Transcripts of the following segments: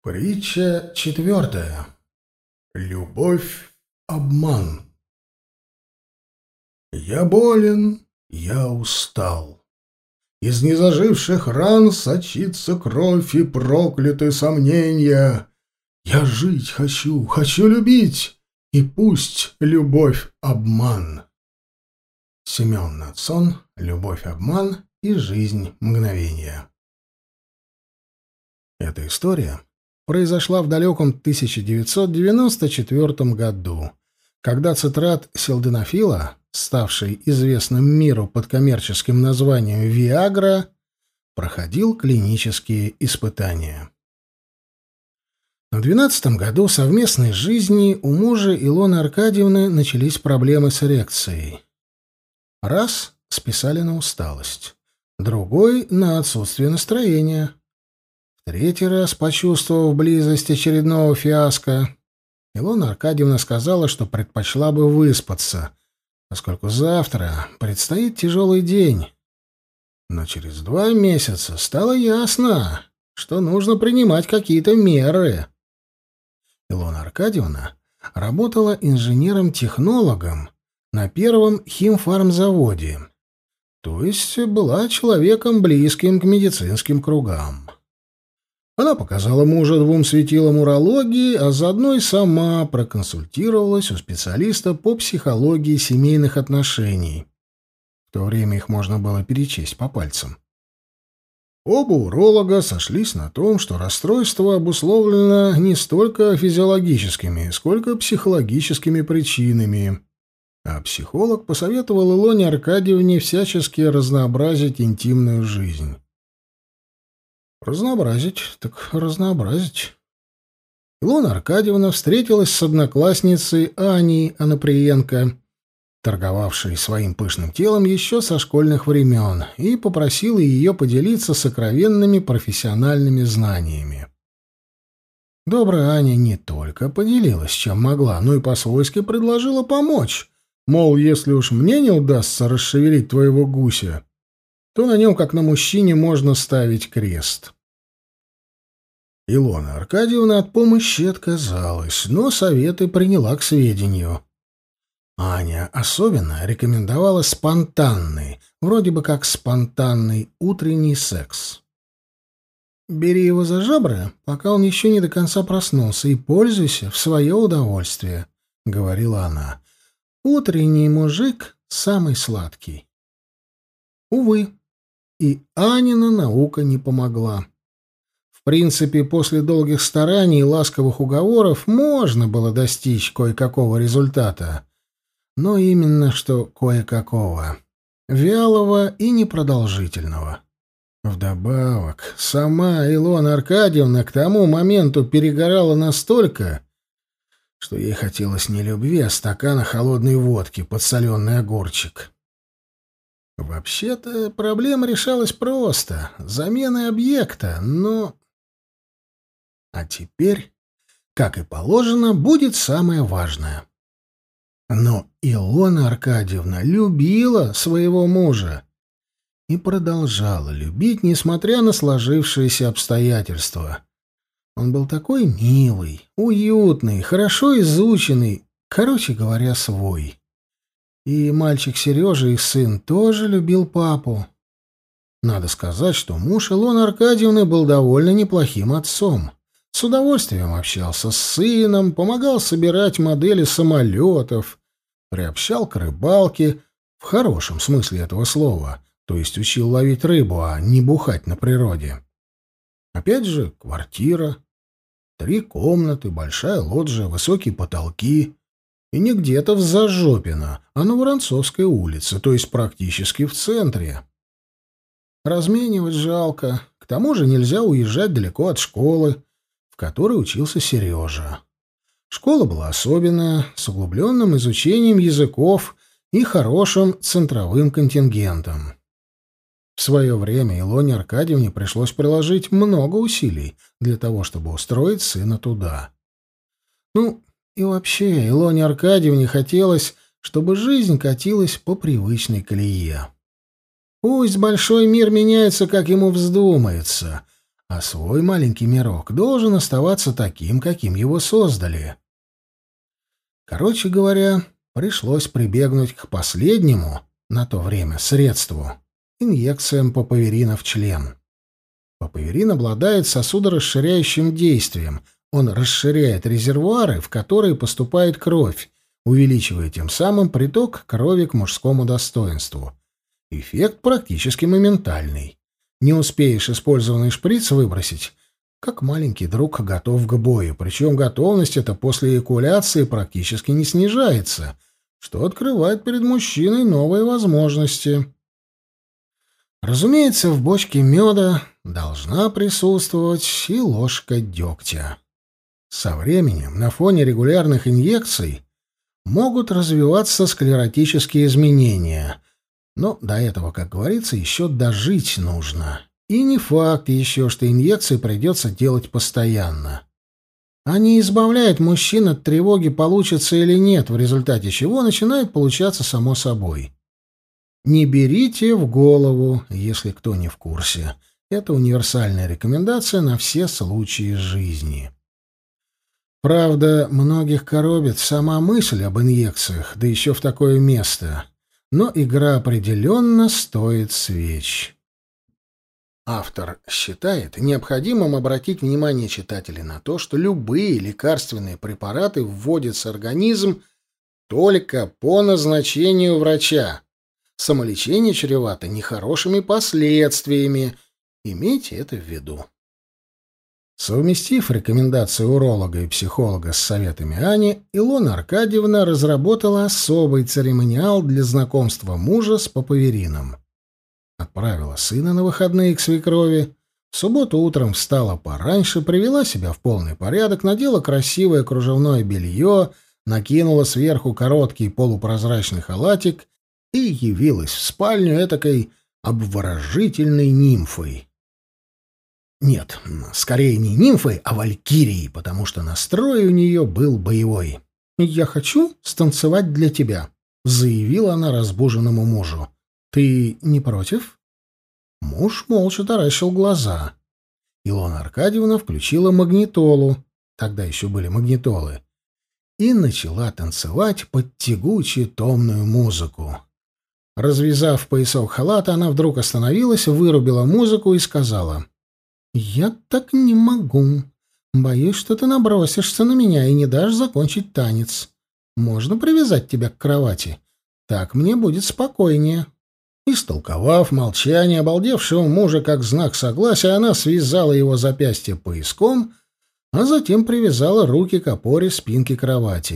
Притча четвертая. Любовь — обман. Я болен, я устал. Из незаживших ран сочится кровь и прокляты сомнения. Я жить хочу, хочу любить, и пусть любовь — обман. Семен Надсон. Любовь — обман и жизнь — мгновение. Эта история произошла в далеком 1994 году, когда цитрат силденафила, ставший известным миру под коммерческим названием «Виагра», проходил клинические испытания. В 2012 году совместной жизни у мужа Илоны Аркадьевны начались проблемы с эрекцией. Раз — списали на усталость, другой — на отсутствие настроения. Третий раз, почувствовав близость очередного фиаско, Илона Аркадьевна сказала, что предпочла бы выспаться, поскольку завтра предстоит тяжелый день. Но через 2 месяца стало ясно, что нужно принимать какие-то меры. Илона Аркадьевна работала инженером-технологом на первом химфармзаводе, то есть была человеком, близким к медицинским кругам. Она показала мужа 2 светилам урологии, а заодно и сама проконсультировалась у специалиста по психологии семейных отношений. В то время их можно было перечесть по пальцам. Оба уролога сошлись на том, что расстройство обусловлено не столько физиологическими, сколько психологическими причинами. А психолог посоветовал Илоне Аркадьевне всячески разнообразить интимную жизнь. Разнообразить, так разнообразить. Илона Аркадьевна встретилась с одноклассницей Аней Анаприенко, торговавшей своим пышным телом еще со школьных времен, и попросила ее поделиться сокровенными профессиональными знаниями. Добрая Аня не только поделилась, чем могла, но и по-свойски предложила помочь. Мол, если уж мне не удастся расшевелить твоего гуся, то на нем, как на мужчине, можно ставить крест. Илона Аркадьевна от помощи отказалась, но советы приняла к сведению. Аня особенно рекомендовала спонтанный, вроде бы как спонтанный утренний секс. «Бери его за жабры, пока он еще не до конца проснулся, и пользуйся в свое удовольствие», — говорила она. «Утренний мужик самый сладкий». Увы, и Анина наука не помогла. В принципе, после долгих стараний и ласковых уговоров можно было достичь кое-какого результата. Но именно что кое-какого. Вялого и непродолжительного. Вдобавок, сама Илона Аркадьевна к тому моменту перегорала настолько, что ей хотелось не любви, а стакана холодной водки под соленый огурчик. Вообще-то проблема решалась просто — заменой объекта, но... А теперь, как и положено, будет самое важное. Но Илона Аркадьевна любила своего мужа и продолжала любить, несмотря на сложившиеся обстоятельства. Он был такой милый, уютный, хорошо изученный, короче говоря, свой. И мальчик Сережа, их сын, тоже любил папу. Надо сказать, что муж Илоны Аркадьевны был довольно неплохим отцом. С удовольствием общался с сыном, помогал собирать модели самолетов, приобщал к рыбалке, в хорошем смысле этого слова, то есть учил ловить рыбу, а не бухать на природе. Опять же, квартира, 3 комнаты, большая лоджия, высокие потолки. И не где-то в Зажопино, а на Воронцовской улице, то есть практически в центре. Разменивать жалко. К тому же нельзя уезжать далеко от школы, в которой учился Сережа. Школа была особенная, с углубленным изучением языков и хорошим центровым контингентом. В свое время Илоне Аркадьевне пришлось приложить много усилий для того, чтобы устроить сына туда. И вообще, Илоне Аркадьевне хотелось, чтобы жизнь катилась по привычной колее. Пусть большой мир меняется, как ему вздумается, а свой маленький мирок должен оставаться таким, каким его создали. Короче говоря, пришлось прибегнуть к последнему, на то время, средству — инъекциям папаверина в член. Папаверин обладает сосудорасширяющим действием. Он расширяет резервуары, в которые поступает кровь, увеличивая тем самым приток крови к мужскому достоинству. Эффект практически моментальный. Не успеешь использованный шприц выбросить, как маленький друг готов к бою, причем готовность эта после эякуляции практически не снижается, что открывает перед мужчиной новые возможности. Разумеется, в бочке меда должна присутствовать и ложка дегтя. Со временем на фоне регулярных инъекций могут развиваться склеротические изменения, но до этого, как говорится, еще дожить нужно. И не факт еще, что инъекции придется делать постоянно. Они избавляют мужчин от тревоги, получится или нет, в результате чего начинает получаться само собой. Не берите в голову, если кто не в курсе. Это универсальная рекомендация на все случаи жизни. Правда, многих коробит сама мысль об инъекциях, да еще в такое место. Но игра определенно стоит свеч. Автор считает необходимым обратить внимание читателей на то, что любые лекарственные препараты вводятся в организм только по назначению врача. Самолечение чревато нехорошими последствиями. Имейте это в виду. Совместив рекомендации уролога и психолога с советами Ани, Илона Аркадьевна разработала особый церемониал для знакомства мужа с папаверином. Отправила сына на выходные к свекрови. В субботу утром встала пораньше, привела себя в полный порядок, надела красивое кружевное белье, накинула сверху короткий полупрозрачный халатик и явилась в спальню этакой обворожительной нимфой. Нет, скорее не нимфой, а валькирией, потому что настрой у нее был боевой. «Я хочу станцевать для тебя», — заявила она разбуженному мужу. «Ты не против?» Муж молча таращил глаза. Илона Аркадьевна включила магнитолу, тогда еще были магнитолы, и начала танцевать под тягучую томную музыку. Развязав поясок халата, она вдруг остановилась, вырубила музыку и сказала: «Я так не могу. Боюсь, что ты набросишься на меня и не дашь закончить танец. Можно привязать тебя к кровати? Так мне будет спокойнее». Истолковав молчание обалдевшего мужа как знак согласия, она связала его запястье пояском, а затем привязала руки к опоре спинки кровати.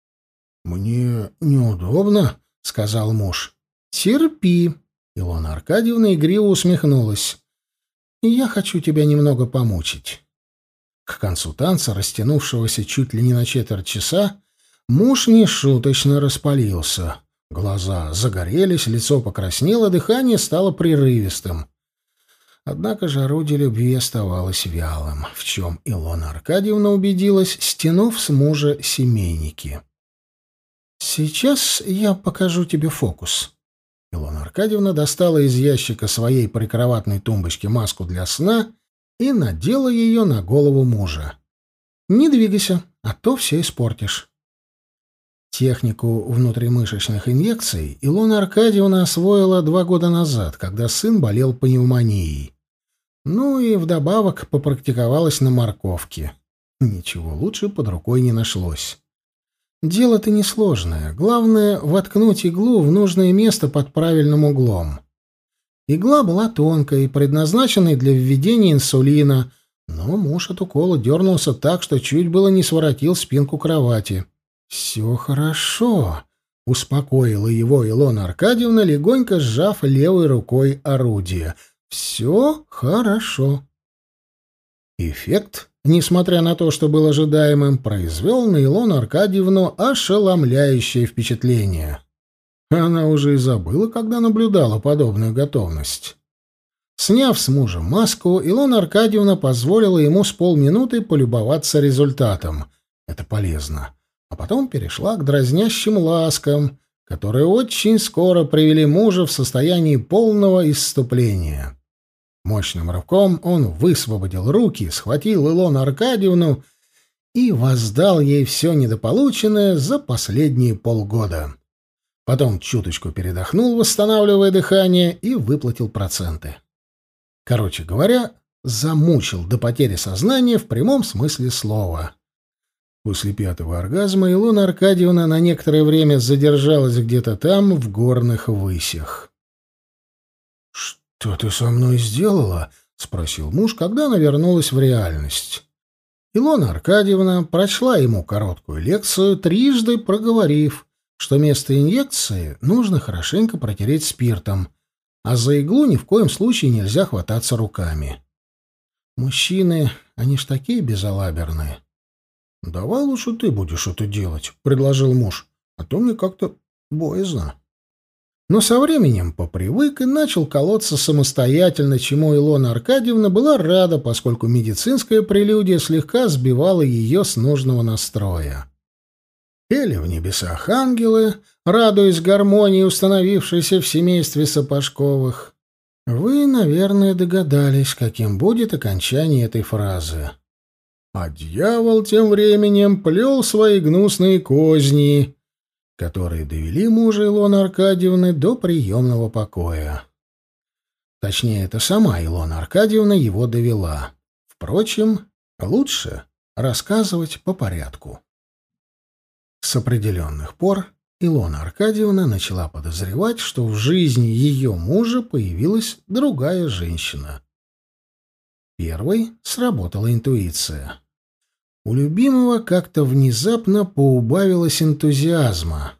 «Мне неудобно», — сказал муж. «Терпи», — Илона Аркадьевна игриво усмехнулась. «Я хочу тебя немного помучить». К концу танца, растянувшегося чуть ли не на четверть часа, муж нешуточно распалился. Глаза загорелись, лицо покраснело, дыхание стало прерывистым. Однако же орудие любви оставалось вялым, в чем Илона Аркадьевна убедилась, стянув с мужа семейники. «Сейчас я покажу тебе фокус». Илона Аркадьевна достала из ящика своей прикроватной тумбочки маску для сна и надела ее на голову мужа. «Не двигайся, а то все испортишь». Технику внутримышечных инъекций Илона Аркадьевна освоила 2 года назад, когда сын болел пневмонией. Ну и вдобавок попрактиковалась на морковке. Ничего лучше под рукой не нашлось. Дело-то несложное. Главное — воткнуть иглу в нужное место под правильным углом. Игла была тонкой, предназначенной для введения инсулина, но муж от укола дернулся так, что чуть было не своротил спинку кровати. «Все хорошо», — успокоила его Илона Аркадьевна, легонько сжав левой рукой орудие. «Все хорошо». Эффект, несмотря на то, что был ожидаемым, произвел на Илону Аркадьевну ошеломляющее впечатление. Она уже и забыла, когда наблюдала подобную готовность. Сняв с мужа маску, Илона Аркадьевна позволила ему с полминуты полюбоваться результатом. Это полезно. А потом перешла к дразнящим ласкам, которые очень скоро привели мужа в состояние полного исступления. Мощным рывком он высвободил руки, схватил Илону Аркадьевну и воздал ей все недополученное за последние полгода. Потом чуточку передохнул, восстанавливая дыхание, и выплатил проценты. Короче говоря, замучил до потери сознания в прямом смысле слова. После пятого оргазма Илона Аркадьевна на некоторое время задержалась где-то там, в горных высях. «Что ты со мной сделала?» — спросил муж, когда она вернулась в реальность. Илона Аркадьевна прочла ему короткую лекцию, трижды проговорив, что место инъекции нужно хорошенько протереть спиртом, а за иглу ни в коем случае нельзя хвататься руками. Мужчины, они ж такие безалаберные. «Давай лучше ты будешь это делать», — предложил муж, — «а то мне как-то боязно». Но со временем попривык и начал колоться самостоятельно, чему Илона Аркадьевна была рада, поскольку медицинская прелюдия слегка сбивала ее с нужного настроя. Пели в небесах ангелы, радуясь гармонии, установившейся в семействе Сапожковых. Вы, наверное, догадались, каким будет окончание этой фразы. А дьявол тем временем плел свои гнусные козни, которые довели мужа Илоны Аркадьевны до приемного покоя. Точнее, это сама Илона Аркадьевна его довела. Впрочем, лучше рассказывать по порядку. С определенных пор Илона Аркадьевна начала подозревать, что в жизни ее мужа появилась другая женщина. Первой сработала интуиция. У любимого как-то внезапно поубавилось энтузиазма.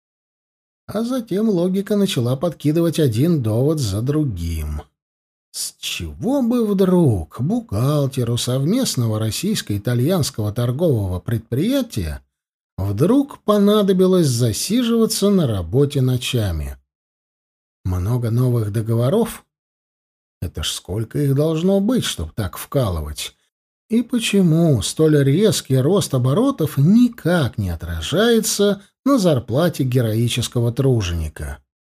А затем логика начала подкидывать один довод за другим. С чего бы вдруг бухгалтеру совместного российско-итальянского торгового предприятия вдруг понадобилось засиживаться на работе ночами? Много новых договоров? Это ж сколько их должно быть, чтобы так вкалывать? И почему столь резкий рост оборотов никак не отражается на зарплате героического труженика?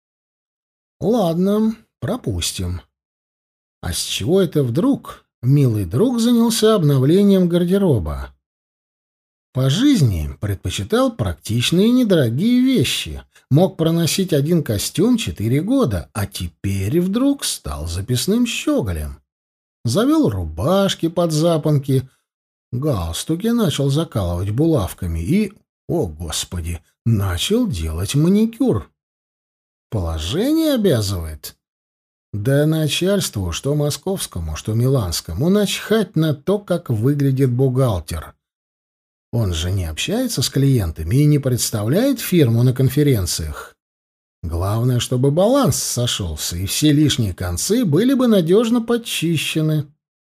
Ладно, пропустим. А с чего это вдруг милый друг занялся обновлением гардероба? По жизни предпочитал практичные и недорогие вещи. Мог проносить один костюм 4 года, а теперь вдруг стал записным щеголем. Завел рубашки под запонки, галстуки начал закалывать булавками и, о господи, начал делать маникюр. Положение обязывает. Да начальству, что московскому, что миланскому, начхать на то, как выглядит бухгалтер. Он же не общается с клиентами и не представляет фирму на конференциях. Главное, чтобы баланс сошелся, и все лишние концы были бы надежно подчищены.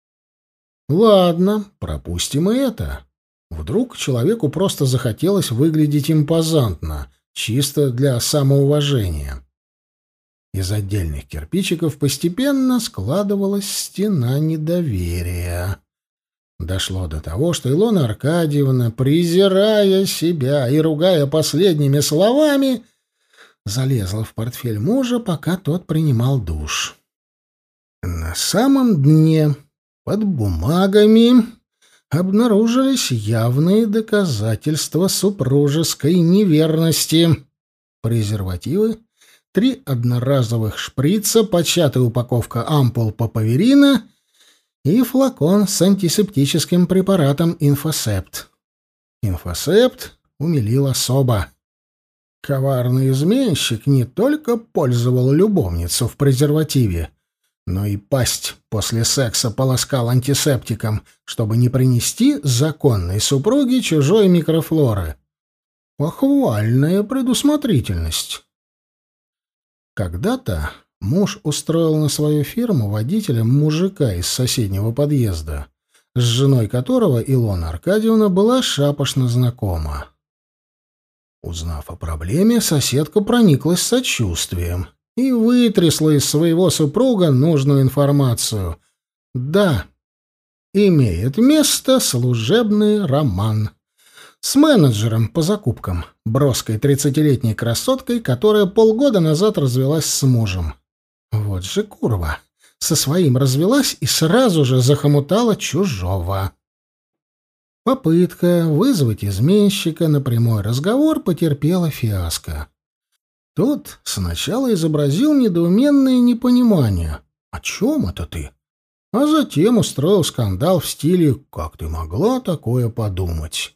Ладно, пропустим и это. Вдруг человеку просто захотелось выглядеть импозантно, чисто для самоуважения. Из отдельных кирпичиков постепенно складывалась стена недоверия. Дошло до того, что Илона Аркадьевна, презирая себя и ругая последними словами, залезла в портфель мужа, пока тот принимал душ. На самом дне, под бумагами, обнаружились явные доказательства супружеской неверности. Презервативы, 3 одноразовых шприца, початая упаковка ампул папаверина и флакон с антисептическим препаратом «Инфосепт». «Инфосепт» умилил особо. Коварный изменщик не только пользовал любовницу в презервативе, но и пасть после секса полоскал антисептиком, чтобы не принести законной супруге чужой микрофлоры. Похвальная предусмотрительность. Когда-то муж устроил на свою фирму водителем мужика из соседнего подъезда, с женой которого Илона Аркадьевна была шапошно знакома. Узнав о проблеме, соседка прониклась сочувствием и вытрясла из своего супруга нужную информацию. Да, имеет место служебный роман с менеджером по закупкам, броской 30-летней красоткой, которая полгода назад развелась с мужем. Вот же курва! со своим развелась и сразу же захомутала чужого. Попытка вызвать изменщика на прямой разговор потерпела фиаско. Тот сначала изобразил недоуменное непонимание. «О чем это ты?» А затем устроил скандал в стиле «Как ты могла такое подумать?».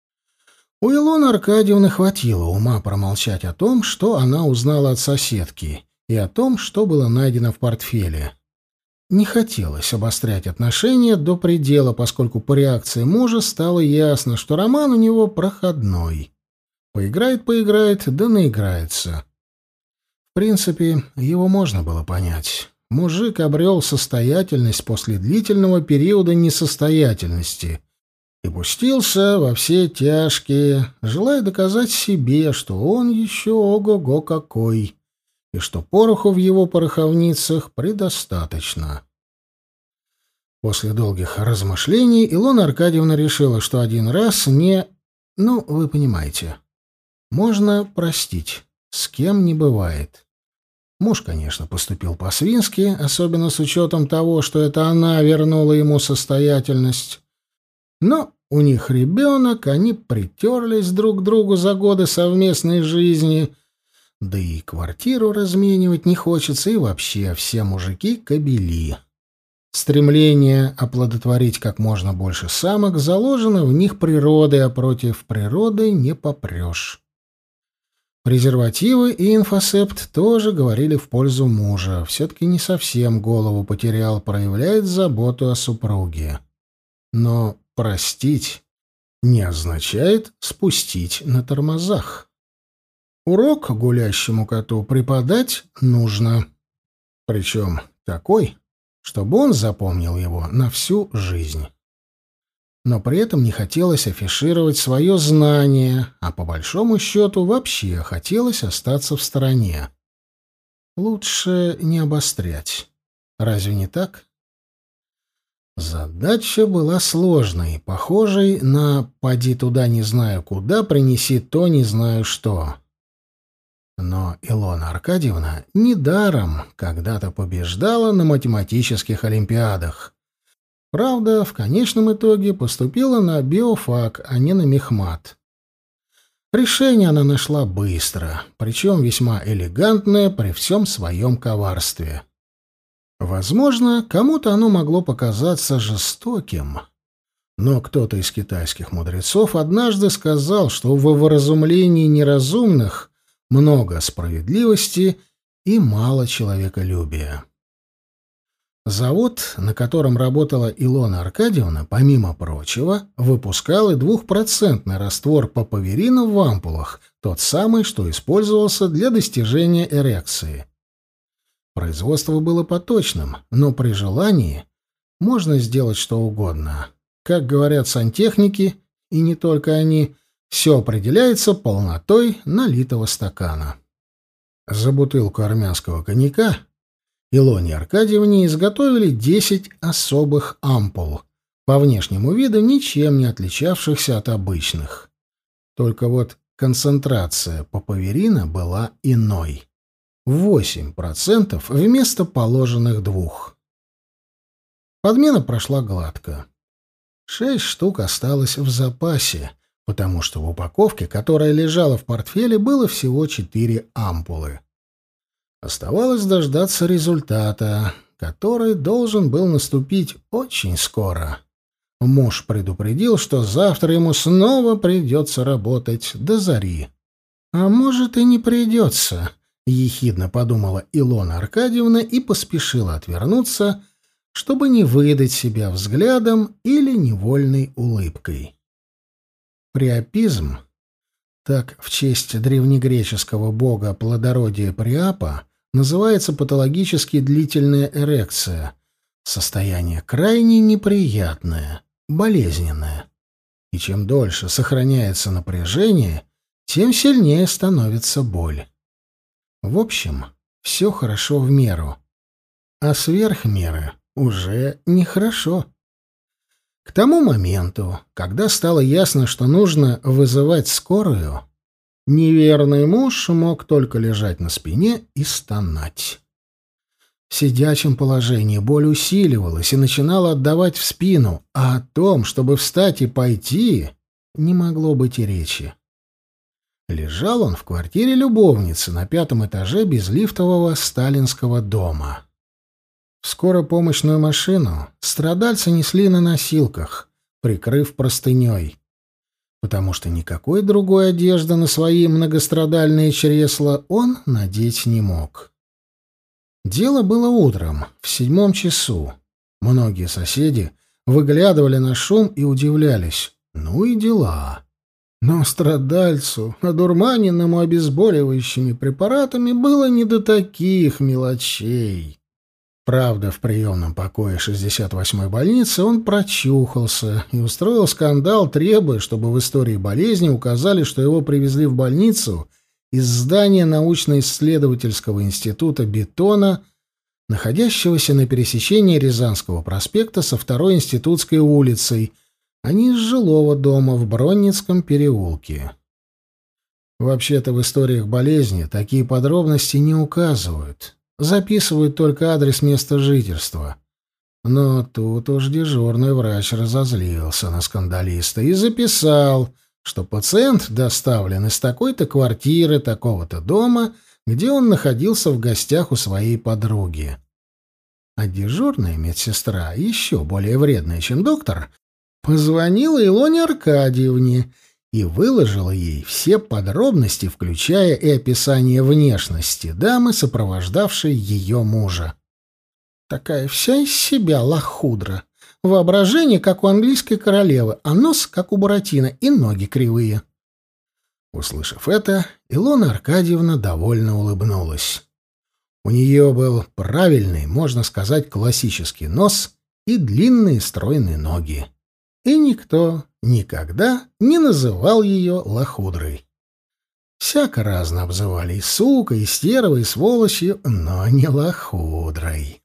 У Илоны Аркадьевны хватило ума промолчать о том, что она узнала от соседки, и о том, что было найдено в портфеле. Не хотелось обострять отношения до предела, поскольку по реакции мужа стало ясно, что роман у него проходной. Поиграет, да наиграется. В принципе, его можно было понять. Мужик обрел состоятельность после длительного периода несостоятельности и пустился во все тяжкие, желая доказать себе, что он еще ого-го какой, и что пороху в его пороховницах предостаточно. После долгих размышлений Илона Аркадьевна решила, что один раз не... Ну, вы понимаете. Можно простить, с кем не бывает. Муж, конечно, поступил по-свински, особенно с учетом того, что это она вернула ему состоятельность. Но у них ребенок, они притерлись друг к другу за годы совместной жизни, да и квартиру разменивать не хочется, и вообще все мужики кобели. Стремление оплодотворить как можно больше самок заложено в них природой, а против природы не попрешь. Презервативы и инфосепт тоже говорили в пользу мужа. Все-таки не совсем голову потерял, проявляет заботу о супруге. Но простить не означает спустить на тормозах. Урок гулящему коту преподать нужно. Причем такой, чтобы он запомнил его на всю жизнь. Но при этом не хотелось афишировать свое знание, а по большому счету вообще хотелось остаться в стороне. Лучше не обострять. Разве не так? Задача была сложной, похожей на «поди туда не знаю куда, принеси то не знаю что». Но Илона Аркадьевна недаром когда-то побеждала на математических олимпиадах. Правда, в конечном итоге поступила на биофак, а не на мехмат. Решение она нашла быстро, причем весьма элегантное при всем своем коварстве. Возможно, кому-то оно могло показаться жестоким, но кто-то из китайских мудрецов однажды сказал, что во вразумлении неразумных много справедливости и мало человеколюбия. Завод, на котором работала Илона Аркадьевна, помимо прочего, выпускал и 2% раствор папаверина в ампулах, тот самый, что использовался для достижения эрекции. Производство было поточным, но при желании можно сделать что угодно. Как говорят сантехники, и не только они, все определяется полнотой налитого стакана. За бутылку армянского коньяка Илоне Аркадьевне изготовили 10 особых ампул, по внешнему виду ничем не отличавшихся от обычных. Только вот концентрация папаверина была иной. 8% вместо положенных 2%. Подмена прошла гладко. 6 штук осталось в запасе, потому что в упаковке, которая лежала в портфеле, было всего 4 ампулы. Оставалось дождаться результата, который должен был наступить очень скоро. Муж предупредил, что завтра ему снова придется работать до зари. «А может, и не придется», — ехидно подумала Илона Аркадьевна и поспешила отвернуться, чтобы не выдать себя взглядом или невольной улыбкой. Приапизм, так в честь древнегреческого бога плодородия Приапа, называется патологически длительная эрекция, состояние крайне неприятное, болезненное. И чем дольше сохраняется напряжение, тем сильнее становится боль. В общем, все хорошо в меру, а сверх меры уже нехорошо. К тому моменту, когда стало ясно, что нужно вызывать скорую, неверный муж мог только лежать на спине и стонать. В сидячем положении боль усиливалась и начинала отдавать в спину, а о том, чтобы встать и пойти, не могло быть и речи. Лежал он в квартире любовницы на 5-м этаже безлифтового сталинского дома. В скоропомощную машину страдальца несли на носилках, прикрыв простыней, потому что никакой другой одежды на свои многострадальные чресла он надеть не мог. Дело было утром, в 7 часу. Многие соседи выглядывали на шум и удивлялись. Ну и дела. Но страдальцу, одурманенному обезболивающими препаратами, было не до таких мелочей. Правда, в приемном покое 68-й больницы он прочухался и устроил скандал, требуя, чтобы в истории болезни указали, что его привезли в больницу из здания научно-исследовательского института бетона, находящегося на пересечении Рязанского проспекта со 2-й Институтской улицей, а не из жилого дома в Бронницком переулке. Вообще-то в историях болезни такие подробности не указывают, записывают только адрес места жительства. Но тут уж дежурный врач разозлился на скандалиста и записал, что пациент доставлен из такой-то квартиры, такого-то дома, где он находился в гостях у своей подруги. А дежурная медсестра, еще более вредная, чем доктор, позвонила Илоне Аркадьевне и выложила ей все подробности, включая и описание внешности дамы, сопровождавшей ее мужа. Такая вся из себя лохудра. Воображение, как у английской королевы, а нос, как у Буратино, и ноги кривые. Услышав это, Илона Аркадьевна довольно улыбнулась. У нее был правильный, можно сказать, классический нос и длинные стройные ноги. И никто никогда не называл ее лохудрой. Всяко разно обзывали и сукой, и стервой, и сволочью, но не лохудрой.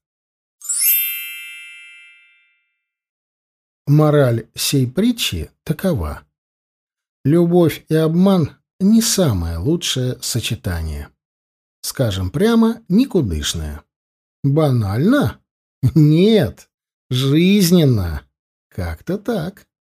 Мораль сей притчи такова. Любовь и обман — не самое лучшее сочетание. Скажем прямо, никудышное. Банально? Нет, жизненно. Как-то так.